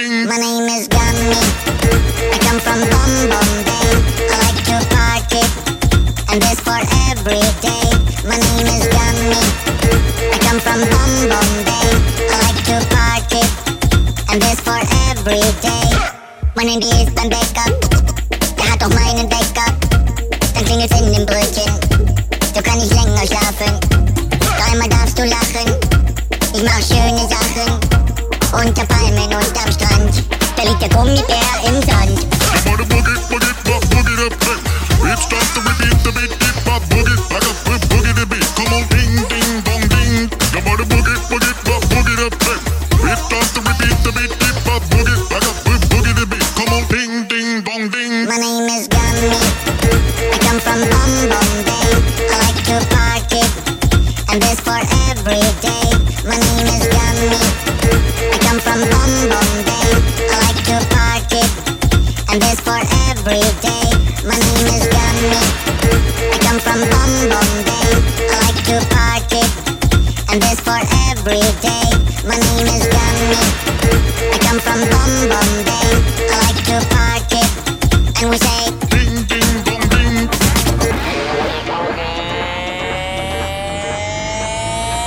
ding. My name is Gummy. I come from Bombay. I like to party, and this for every day. My name is Gummy. I come from Bombay. I like to party, and this for every day. Wanneer die ist beim Bäcker, der hat doch meinen Wecker. Dann klingelt's in den Brötchen, so kann ich länger schlafen. Dreimal darfst du lachen, ich mach schöne Sachen. Unter Palmen und am Strand, da liegt der Gummibär im Sand. You wanna boogie, boogie, boogie the beat. It starts to repeat the beat, beat, pop, boogie, I got boogie the beat. Come on, ding, ding, bong, ding. You wanna boogie, boogie, boogie the beat. It starts to repeat the beat, beat, pop, boogie, I got boogie the beat. Come on, ding, ding, bong, ding. My name is Gummy. I come from Bombay. I like to party, and this for every day. My name is Gummy. I come from Bombay. I like to party, and this for every day. My name is Gummy. I come from Bombay. I like to party, and this for every day. My name is Gummy. I come from Bombay. I like to party, and we say Ding, ding, bong, ding.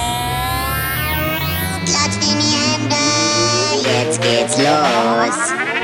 Klatscht in die Hände, jetzt geht's los.